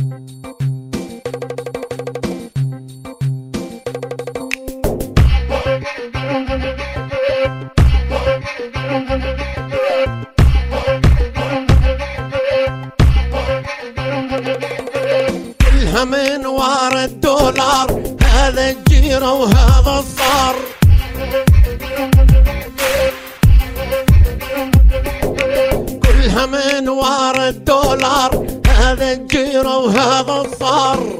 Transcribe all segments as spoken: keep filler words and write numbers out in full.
كلها من ورا الدولار، هذا الجيرة وهذا الصار. كلها من ورا الدولار، هذا الجيرة وهذا الصار.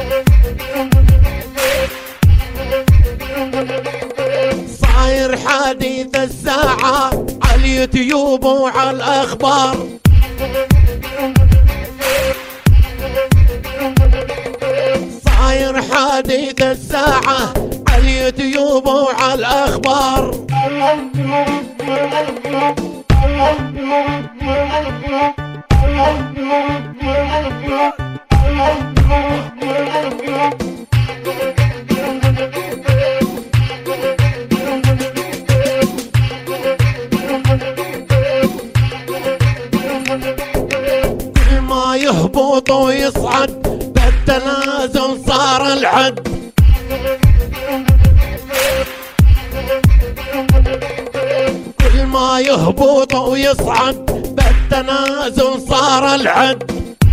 صاير حديث الساعة على اليوتيوب وعلى الأخبار. صاير حديث الساعة على اليوتيوب وعلى الأخبار. كل ما يهبط ويصعد بالتنازل صار العد. كل ما يهبط ويصعد بالتنازل صار العد.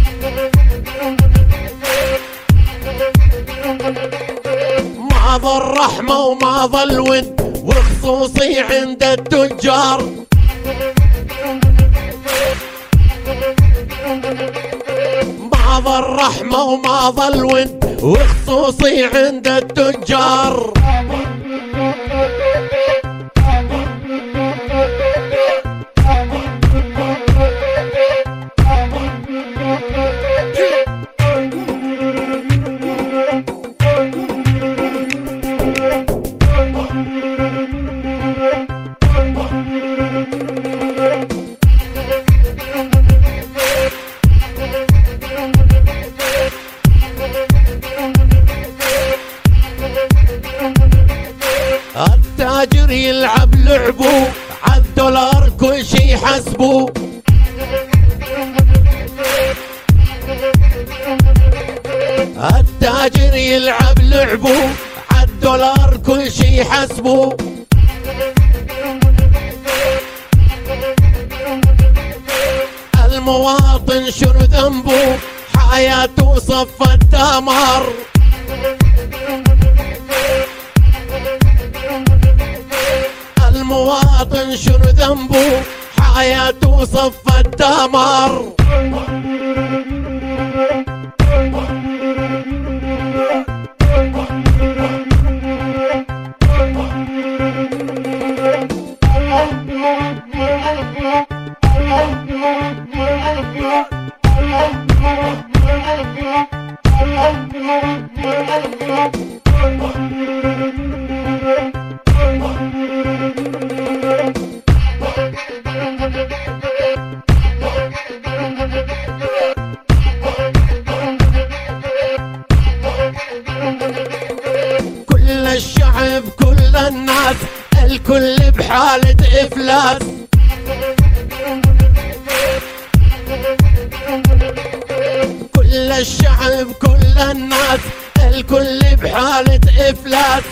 ما ظل رحمة وما ظل ود، وخصوصي عند التجار. ما ظل رحمة وما ظل ود، وخصوصي عند التجار. التاجر يلعب لعبه عالدولار، كل شي حسبه. التاجر يلعب لعبه عالدولار، كل شي حسبه. المواطن شنو ذنبه؟ حياته صفت دمار. المواطن شنو ذنبه؟ حياته صفت دمار. كل الشعب كل الناس الكل بحالة إفلاس. كل الشعب كل الناس الكل بحالة إفلاس.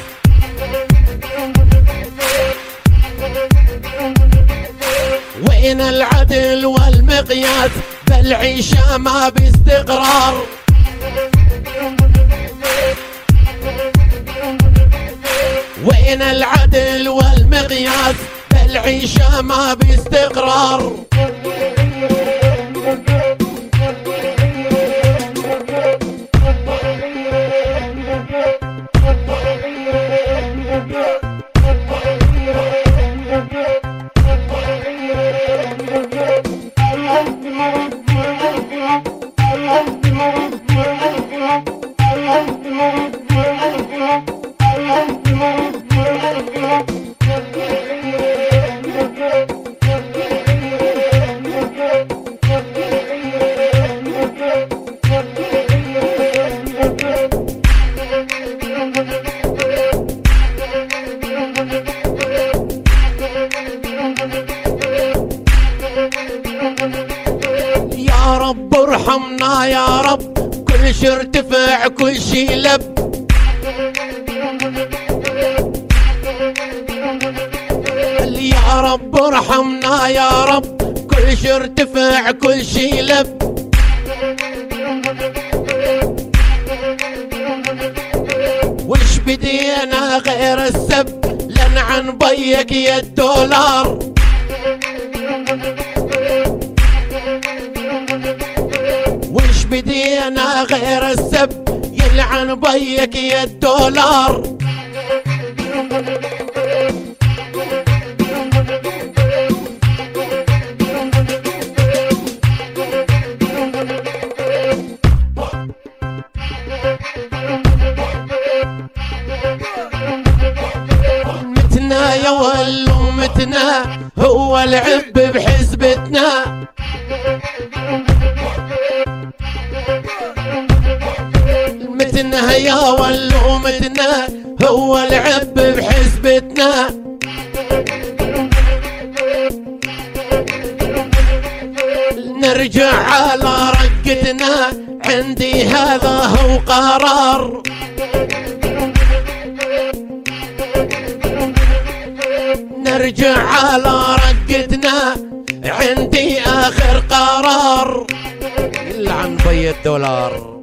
وين العدل والمقياس؟ بالعيشة ما باستقرار. وين العدل والمقياس؟ بالعيشة ما باستقرار. كل شي ارتفع كل شي لب. يا رب ارحمنا يا رب كل شي ارتفع كل شي لب. وش بدينا غير السب لنعن بيك يا الدولار. وش بدينا غير السب يلعن بيك يا الدولار. متنا يا ولو متنا هو العب بحزبتنا. متنا يا ولو متنا هو العب بحزبتنا. نرجع على رقتنا عندي هذا هو قرار. نرجع على رقتنا عندي آخر قرار. يلعن بي الدولار.